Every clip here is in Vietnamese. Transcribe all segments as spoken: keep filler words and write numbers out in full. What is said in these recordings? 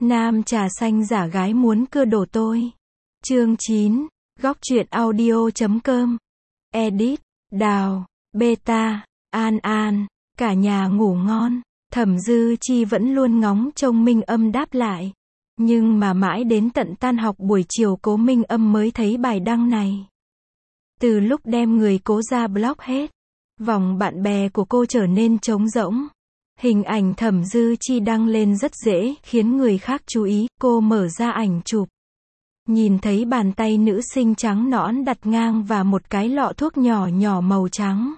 Nam trà xanh giả gái muốn cưa đổ tôi. Chương chín. Góc truyện audio chấm com. Edit. Đào. Beta. An An. Cả nhà ngủ ngon. Thẩm Dư Chi vẫn luôn ngóng trông Minh Âm đáp lại. Nhưng mà mãi đến tận tan học buổi chiều Cố Minh Âm mới thấy bài đăng này. Từ lúc đem người Cố ra block hết, vòng bạn bè của cô trở nên trống rỗng. Hình ảnh Thẩm Dư Chi đăng lên rất dễ khiến người khác chú ý. Cô mở ra ảnh chụp, nhìn thấy bàn tay nữ sinh trắng nõn đặt ngang và một cái lọ thuốc nhỏ nhỏ màu trắng.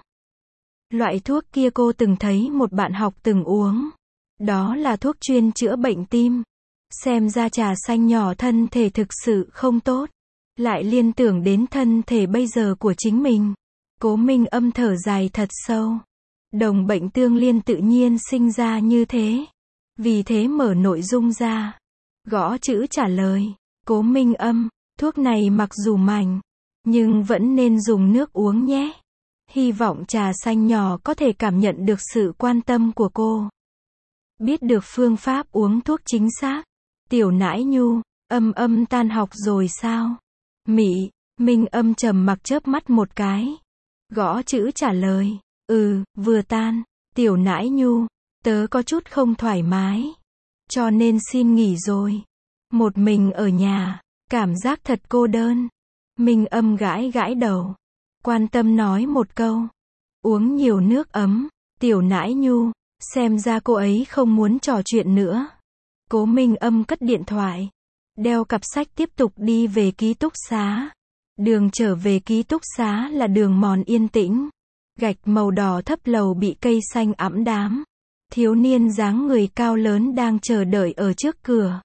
Loại thuốc kia cô từng thấy một bạn học từng uống. Đó là thuốc chuyên chữa bệnh tim. Xem ra trà xanh nhỏ thân thể thực sự không tốt. Lại liên tưởng đến thân thể bây giờ của chính mình. Cố Minh Âm thở dài thật sâu. Đồng bệnh tương liên tự nhiên sinh ra như thế. Vì thế mở nội dung ra, gõ chữ trả lời. Cố Minh Âm, thuốc này mặc dù mảnh, nhưng vẫn nên dùng nước uống nhé. Hy vọng trà xanh nhỏ có thể cảm nhận được sự quan tâm của cô. Biết được phương pháp uống thuốc chính xác. Tiểu Nãi Nhu, Âm Âm tan học rồi sao? Mị, Minh Âm trầm mặc chớp mắt một cái. Gõ chữ trả lời. Ừ, vừa tan. Tiểu Nãi Nhu, tớ có chút không thoải mái, cho nên xin nghỉ rồi. Một mình ở nhà, cảm giác thật cô đơn. Minh Âm gãi gãi đầu, quan tâm nói một câu. Uống nhiều nước ấm. Tiểu Nãi Nhu, xem ra cô ấy không muốn trò chuyện nữa. Cố Minh Âm cất điện thoại, đeo cặp sách tiếp tục đi về ký túc xá. Đường trở về ký túc xá là đường mòn yên tĩnh. Gạch màu đỏ thấp lầu bị cây xanh ẵm đám. Thiếu niên dáng người cao lớn đang chờ đợi ở trước cửa.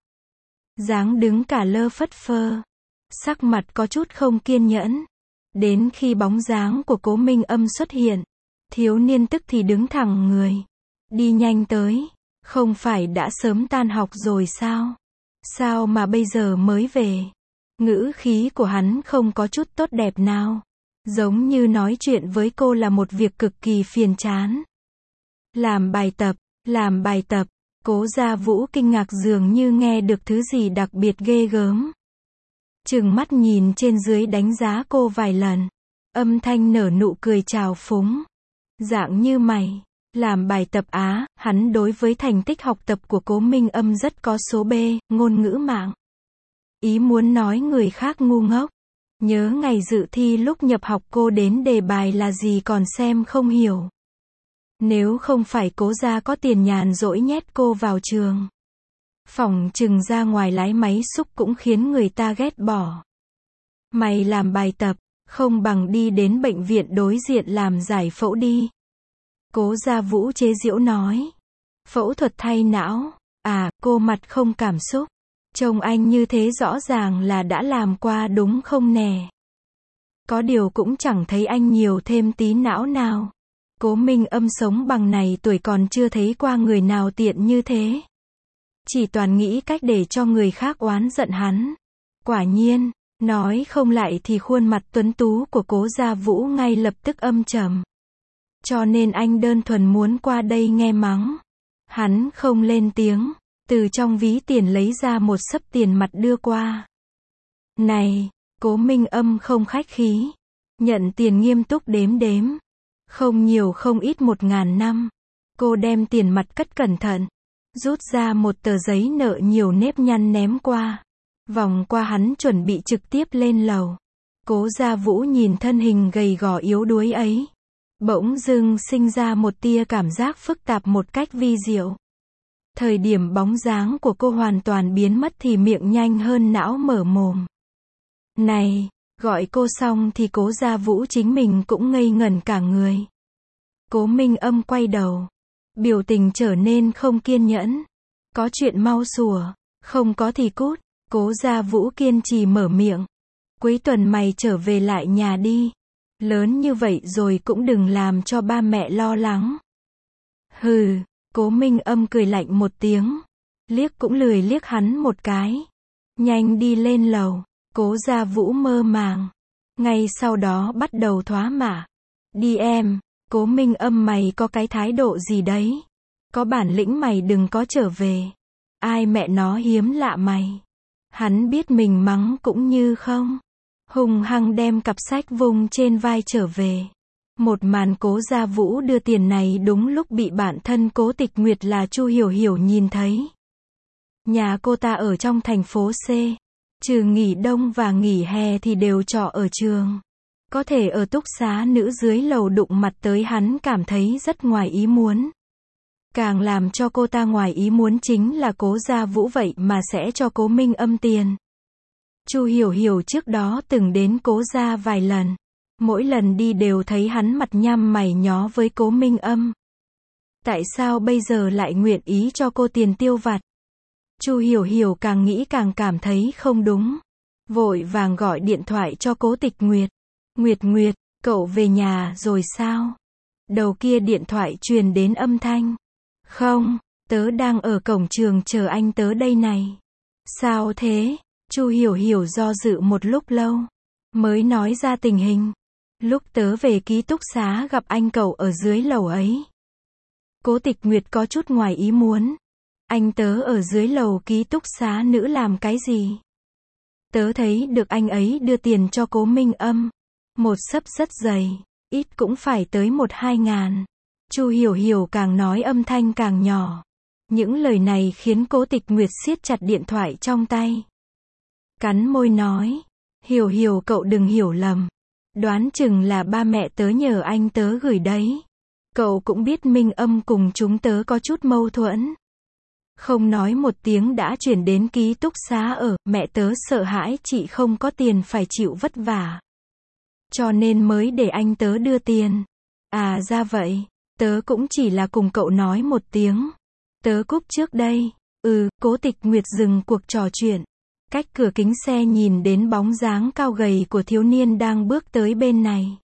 Dáng đứng cả lơ phất phơ. Sắc mặt có chút không kiên nhẫn. Đến khi bóng dáng của Cố Minh Âm xuất hiện, thiếu niên tức thì đứng thẳng người. Đi nhanh tới. Không phải đã sớm tan học rồi sao? Sao mà bây giờ mới về? Ngữ khí của hắn không có chút tốt đẹp nào. Giống như nói chuyện với cô là một việc cực kỳ phiền chán. Làm bài tập, làm bài tập. Cố Gia Vũ kinh ngạc dường như nghe được thứ gì đặc biệt ghê gớm. Trừng mắt nhìn trên dưới đánh giá cô vài lần. Âm thanh nở nụ cười trào phúng. Dạng như mày. Làm bài tập á, hắn đối với thành tích học tập của Cố Minh Âm rất có số B, ngôn ngữ mạng. Ý muốn nói người khác ngu ngốc. Nhớ ngày dự thi lúc nhập học cô đến đề bài là gì còn xem không hiểu. Nếu không phải Cố gia có tiền nhàn rỗi nhét cô vào trường, phỏng chừng ra ngoài lái máy xúc cũng khiến người ta ghét bỏ. Mày làm bài tập, không bằng đi đến bệnh viện đối diện làm giải phẫu đi. Cố Gia Vũ chế giễu nói. Phẫu thuật thay não. À, cô mặt không cảm xúc. Trông anh như thế rõ ràng là đã làm qua đúng không nè? Có điều cũng chẳng thấy anh nhiều thêm tí não nào. Cố Minh Âm sống bằng này tuổi còn chưa thấy qua người nào tiện như thế. Chỉ toàn nghĩ cách để cho người khác oán giận hắn. Quả nhiên, nói không lại thì khuôn mặt tuấn tú của Cố Gia Vũ ngay lập tức âm trầm. Cho nên anh đơn thuần muốn qua đây nghe mắng. Hắn không lên tiếng, từ trong ví tiền lấy ra một xấp tiền mặt đưa qua. Này, Cố Minh Âm không khách khí. Nhận tiền nghiêm túc đếm đếm. Không nhiều không ít một ngàn năm. Cô đem tiền mặt cất cẩn thận. Rút ra một tờ giấy nợ nhiều nếp nhăn ném qua. Vòng qua hắn chuẩn bị trực tiếp lên lầu. Cố Gia Vũ nhìn thân hình gầy gò yếu đuối ấy. Bỗng dưng sinh ra một tia cảm giác phức tạp một cách vi diệu. Thời điểm bóng dáng của cô hoàn toàn biến mất thì miệng nhanh hơn não mở mồm. Này, gọi cô xong thì Cố Gia Vũ chính mình cũng ngây ngẩn cả người. Cố Minh Âm quay đầu. Biểu tình trở nên không kiên nhẫn. Có chuyện mau sủa, không có thì cút. Cố Gia Vũ kiên trì mở miệng. Cuối tuần mày trở về lại nhà đi. Lớn như vậy rồi cũng đừng làm cho ba mẹ lo lắng. Hừ, Cố Minh Âm cười lạnh một tiếng. Liếc cũng lười liếc hắn một cái. Nhanh đi lên lầu. Cố Gia Vũ mơ màng. Ngay sau đó bắt đầu thoá mạ. Đi em. Cố Minh Âm mày có cái thái độ gì đấy? Có bản lĩnh mày đừng có trở về. Ai mẹ nó hiếm lạ mày. Hắn biết mình mắng cũng như không. Hung hăng đem cặp sách vung trên vai trở về. Một màn Cố Gia Vũ đưa tiền này đúng lúc bị bạn thân Cố Tịch Nguyệt là Chu Hiểu Hiểu nhìn thấy. Nhà cô ta ở trong thành phố C. Trừ nghỉ đông và nghỉ hè thì đều trọ ở trường. Có thể ở túc xá nữ dưới lầu đụng mặt tới hắn cảm thấy rất ngoài ý muốn. Càng làm cho cô ta ngoài ý muốn chính là Cố Gia Vũ vậy mà sẽ cho Cố Minh Âm tiền. Chu Hiểu Hiểu trước đó từng đến Cố gia vài lần. Mỗi lần đi đều thấy hắn mặt nhăm mày nhó với Cố Minh Âm. Tại sao bây giờ lại nguyện ý cho cô tiền tiêu vặt? Chu Hiểu Hiểu càng nghĩ càng cảm thấy không đúng. Vội vàng gọi điện thoại cho Cố Tịch Nguyệt. Nguyệt Nguyệt, cậu về nhà rồi sao? Đầu kia điện thoại truyền đến âm thanh. Không, tớ đang ở cổng trường chờ anh tớ đây này. Sao thế? Chu Hiểu Hiểu do dự một lúc lâu. Mới nói ra tình hình. Lúc tớ về ký túc xá gặp anh cậu ở dưới lầu ấy. Cố Tịch Nguyệt có chút ngoài ý muốn. Anh tớ ở dưới lầu ký túc xá nữ làm cái gì? Tớ thấy được anh ấy đưa tiền cho Cố Minh Âm. Một xấp rất dày, ít cũng phải tới một hai ngàn. Chu Hiểu Hiểu càng nói âm thanh càng nhỏ. Những lời này khiến Cố Tịch Nguyệt siết chặt điện thoại trong tay. Cắn môi nói. Hiểu Hiểu cậu đừng hiểu lầm. Đoán chừng là ba mẹ tớ nhờ anh tớ gửi đấy. Cậu cũng biết Minh Âm cùng chúng tớ có chút mâu thuẫn. Không nói một tiếng đã chuyển đến ký túc xá ở, mẹ tớ sợ hãi chị không có tiền phải chịu vất vả. Cho nên mới để anh tớ đưa tiền. À ra vậy, tớ cũng chỉ là cùng cậu nói một tiếng. Tớ cúp trước đây. Ừ, Cố Tịch Nguyệt dừng cuộc trò chuyện. Cách cửa kính xe nhìn đến bóng dáng cao gầy của thiếu niên đang bước tới bên này.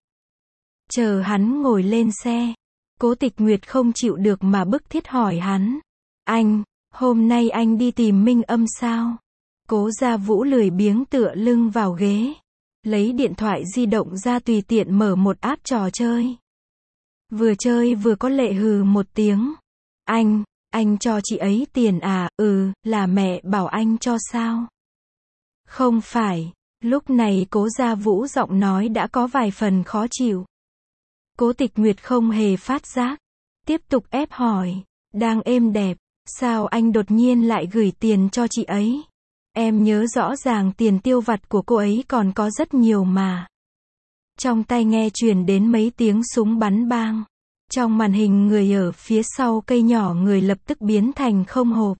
Chờ hắn ngồi lên xe. Cố Tịch Nguyệt không chịu được mà bức thiết hỏi hắn. Anh, hôm nay anh đi tìm Minh Âm sao? Cố Gia Vũ lười biếng tựa lưng vào ghế. Lấy điện thoại di động ra tùy tiện mở một app trò chơi. Vừa chơi vừa có lệ hừ một tiếng. Anh, anh cho chị ấy tiền à? Ừ, là mẹ bảo anh cho sao? Không phải. Lúc này Cố Gia Vũ giọng nói đã có vài phần khó chịu. Cố Tịch Nguyệt không hề phát giác. Tiếp tục ép hỏi. Đang êm đẹp. Sao anh đột nhiên lại gửi tiền cho chị ấy? Em nhớ rõ ràng tiền tiêu vặt của cô ấy còn có rất nhiều mà. Trong tai nghe truyền đến mấy tiếng súng bắn bang. Trong màn hình người ở phía sau cây nhỏ người lập tức biến thành không hộp.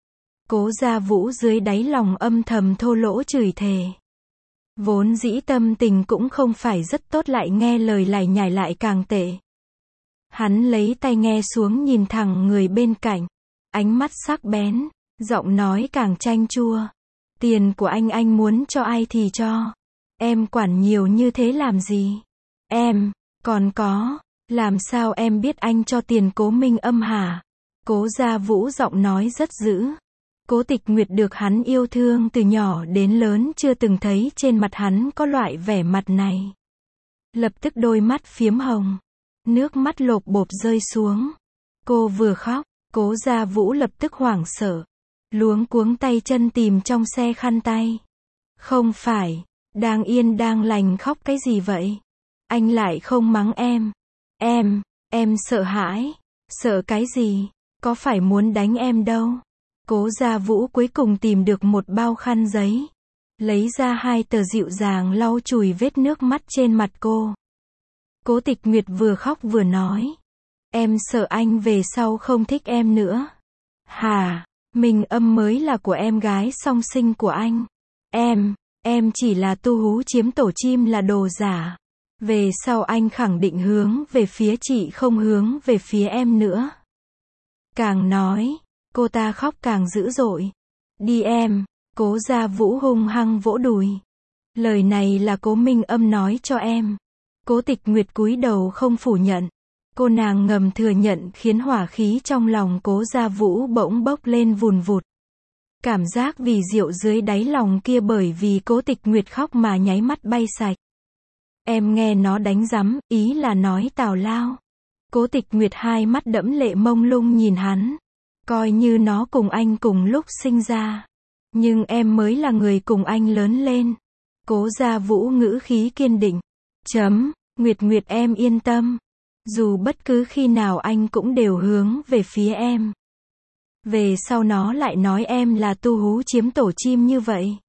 Cố Gia Vũ dưới đáy lòng âm thầm thô lỗ chửi thề. Vốn dĩ tâm tình cũng không phải rất tốt lại nghe lời lải nhải lại càng tệ. Hắn lấy tay nghe xuống nhìn thẳng người bên cạnh. Ánh mắt sắc bén, giọng nói càng chanh chua. Tiền của anh anh muốn cho ai thì cho. Em quản nhiều như thế làm gì? Em, còn có, làm sao em biết anh cho tiền Cố Minh Âm hả? Cố Gia Vũ giọng nói rất dữ. Cố Tịch Nguyệt được hắn yêu thương từ nhỏ đến lớn chưa từng thấy trên mặt hắn có loại vẻ mặt này. Lập tức đôi mắt phiếm hồng. Nước mắt lộp bộp rơi xuống. Cô vừa khóc, Cố Gia Vũ lập tức hoảng sợ. Luống cuống tay chân tìm trong xe khăn tay. Không phải, đang yên đang lành khóc cái gì vậy? Anh lại không mắng em. Em, em sợ hãi. Sợ cái gì? Có phải muốn đánh em đâu? Cố Gia Vũ cuối cùng tìm được một bao khăn giấy. Lấy ra hai tờ dịu dàng lau chùi vết nước mắt trên mặt cô. Cố Tịch Nguyệt vừa khóc vừa nói. Em sợ anh về sau không thích em nữa. Hà, Minh Âm mới là của em gái song sinh của anh. Em, em chỉ là tu hú chiếm tổ chim là đồ giả. Về sau anh khẳng định hướng về phía chị không hướng về phía em nữa. Càng nói, cô ta khóc càng dữ dội. Đi em, Cố Gia Vũ hung hăng vỗ đùi. Lời này là Cố Minh Âm nói cho em. Cố Tịch Nguyệt cúi đầu không phủ nhận. Cô nàng ngầm thừa nhận khiến hỏa khí trong lòng Cố Gia Vũ bỗng bốc lên vùn vụt. Cảm giác vì rượu dưới đáy lòng kia bởi vì Cố Tịch Nguyệt khóc mà nháy mắt bay sạch. Em nghe nó đánh rắm, ý là nói tào lao. Cố Tịch Nguyệt hai mắt đẫm lệ mông lung nhìn hắn. Coi như nó cùng anh cùng lúc sinh ra. Nhưng em mới là người cùng anh lớn lên. Cố Gia Vũ ngữ khí kiên định. Chấm, Nguyệt Nguyệt em yên tâm. Dù bất cứ khi nào anh cũng đều hướng về phía em. Về sau nó lại nói em là tu hú chiếm tổ chim như vậy.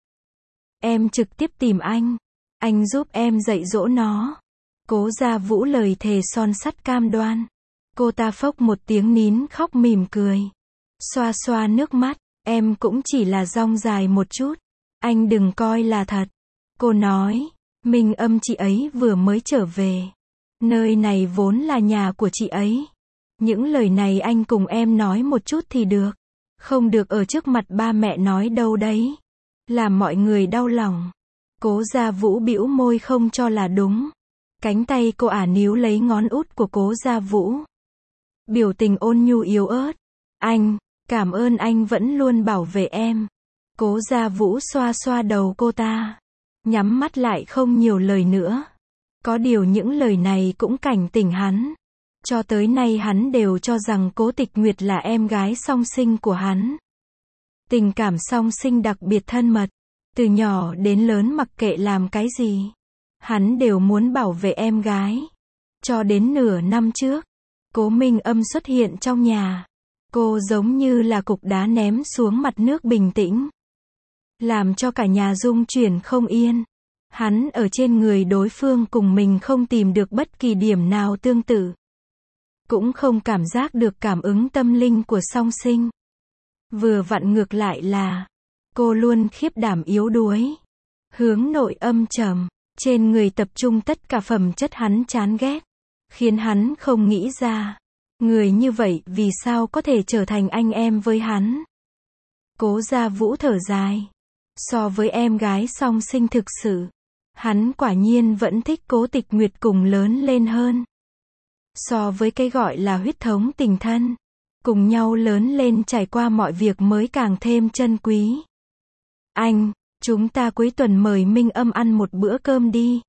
Em trực tiếp tìm anh. Anh giúp em dạy dỗ nó. Cố Gia Vũ lời thề son sắt cam đoan. Cô ta phốc một tiếng nín khóc mỉm cười. Xoa xoa nước mắt. Em cũng chỉ là dong dài một chút. Anh đừng coi là thật. Cô nói. Minh Âm chị ấy vừa mới trở về. Nơi này vốn là nhà của chị ấy. Những lời này anh cùng em nói một chút thì được. Không được ở trước mặt ba mẹ nói đâu đấy. Làm mọi người đau lòng. Cố Gia Vũ bĩu môi không cho là đúng. Cánh tay cô ả níu lấy ngón út của Cố Gia Vũ. Biểu tình ôn nhu yếu ớt. Anh, cảm ơn anh vẫn luôn bảo vệ em. Cố Gia Vũ xoa xoa đầu cô ta. Nhắm mắt lại không nhiều lời nữa. Có điều những lời này cũng cảnh tỉnh hắn. Cho tới nay hắn đều cho rằng Cố Tịch Nguyệt là em gái song sinh của hắn. Tình cảm song sinh đặc biệt thân mật. Từ nhỏ đến lớn mặc kệ làm cái gì, hắn đều muốn bảo vệ em gái. Cho đến nửa năm trước, Cố Minh Âm xuất hiện trong nhà. Cô giống như là cục đá ném xuống mặt nước bình tĩnh. Làm cho cả nhà rung chuyển không yên. Hắn ở trên người đối phương cùng mình không tìm được bất kỳ điểm nào tương tự. Cũng không cảm giác được cảm ứng tâm linh của song sinh. Vừa vặn ngược lại là, cô luôn khiếp đảm yếu đuối. Hướng nội âm trầm, trên người tập trung tất cả phẩm chất hắn chán ghét. Khiến hắn không nghĩ ra, người như vậy vì sao có thể trở thành anh em với hắn. Cố Gia Vũ thở dài. So với em gái song sinh thực sự, hắn quả nhiên vẫn thích Cố Tịch Nguyệt cùng lớn lên hơn. So với cái gọi là huyết thống tình thân, cùng nhau lớn lên trải qua mọi việc mới càng thêm chân quý. Anh, chúng ta cuối tuần mời Minh Âm ăn một bữa cơm đi.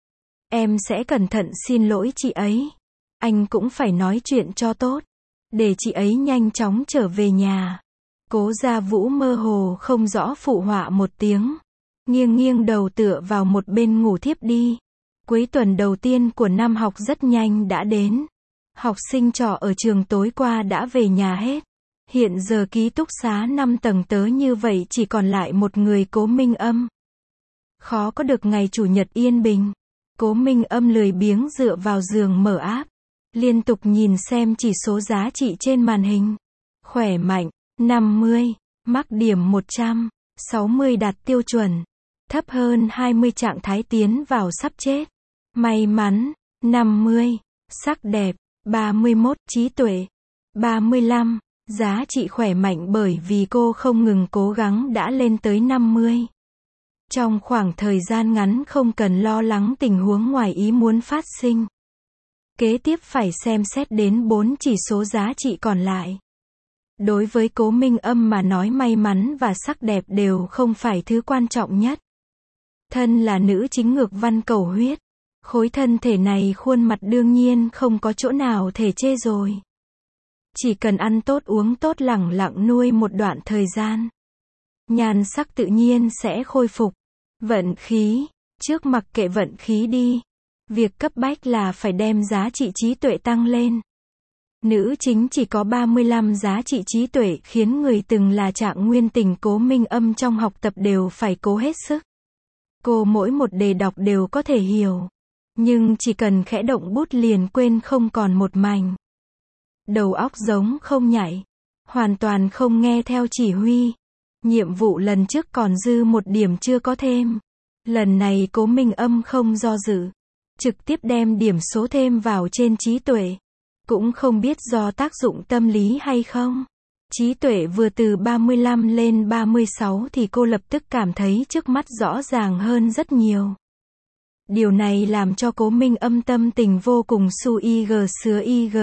Em sẽ cẩn thận xin lỗi chị ấy. Anh cũng phải nói chuyện cho tốt, để chị ấy nhanh chóng trở về nhà. Cố Gia Vũ mơ hồ không rõ phụ họa một tiếng. Nghiêng nghiêng đầu tựa vào một bên ngủ thiếp đi. Cuối tuần đầu tiên của năm học rất nhanh đã đến. Học sinh trọ ở trường tối qua đã về nhà hết. Hiện giờ ký túc xá năm tầng tớ như vậy chỉ còn lại một người Cố Minh Âm. Khó có được ngày chủ nhật yên bình. Cố Minh Âm lười biếng dựa vào giường mở app. Liên tục nhìn xem chỉ số giá trị trên màn hình. Khỏe mạnh, năm mươi. Mắc điểm một trăm. sáu mươi đạt tiêu chuẩn. Thấp hơn hai mươi trạng thái tiến vào sắp chết. May mắn, năm mươi. Sắc đẹp, ba mươi mốt. Trí tuệ, ba mươi lăm. Giá trị khỏe mạnh bởi vì cô không ngừng cố gắng đã lên tới năm mươi. Trong khoảng thời gian ngắn không cần lo lắng tình huống ngoài ý muốn phát sinh. Kế tiếp phải xem xét đến bốn chỉ số giá trị còn lại. Đối với Cố Minh Âm mà nói may mắn và sắc đẹp đều không phải thứ quan trọng nhất. Thân là nữ chính ngược văn cầu huyết. Khối thân thể này khuôn mặt đương nhiên không có chỗ nào thể chê rồi. Chỉ cần ăn tốt uống tốt lẳng lặng nuôi một đoạn thời gian. Nhan sắc tự nhiên sẽ khôi phục. Vận khí, trước mặc kệ vận khí đi. Việc cấp bách là phải đem giá trị trí tuệ tăng lên. Nữ chính chỉ có ba mươi lăm giá trị trí tuệ khiến người từng là Trạng Nguyên Tình Cố Minh Âm trong học tập đều phải cố hết sức. Cô mỗi một đề đọc đều có thể hiểu. Nhưng chỉ cần khẽ động bút liền quên không còn một mảnh. Đầu óc giống không nhảy. Hoàn toàn không nghe theo chỉ huy. Nhiệm vụ lần trước còn dư một điểm chưa có thêm. Lần này Cố Minh Âm không do dự. Trực tiếp đem điểm số thêm vào trên trí tuệ. Cũng không biết do tác dụng tâm lý hay không. Trí tuệ vừa từ ba mươi lăm lên ba mươi sáu thì cô lập tức cảm thấy trước mắt rõ ràng hơn rất nhiều. Điều này làm cho Cố Minh Âm tâm tình vô cùng su ig sứa ig.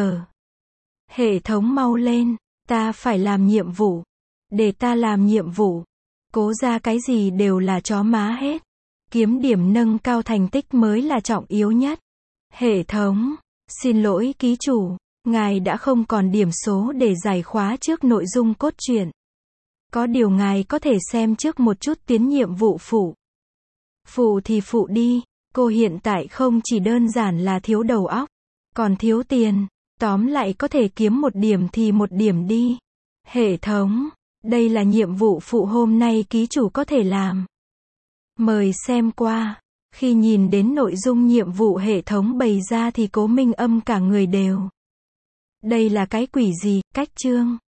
Hệ thống mau lên, ta phải làm nhiệm vụ. Để ta làm nhiệm vụ. Cố ra cái gì đều là chó má hết. Kiếm điểm nâng cao thành tích mới là trọng yếu nhất. Hệ thống, xin lỗi ký chủ, Ngài đã không còn điểm số để giải khóa trước nội dung cốt truyện. Có điều ngài có thể xem trước một chút tuyến nhiệm vụ phụ. Phụ thì phụ đi, cô hiện tại không chỉ đơn giản là thiếu đầu óc, còn thiếu tiền. Tóm lại có thể kiếm một điểm thì một điểm đi. Hệ thống, đây là nhiệm vụ phụ hôm nay ký chủ có thể làm. Mời xem qua. Khi nhìn đến nội dung nhiệm vụ hệ thống bày ra thì Cố Minh Âm cả người đều. Đây là cái quỷ gì, cách chương.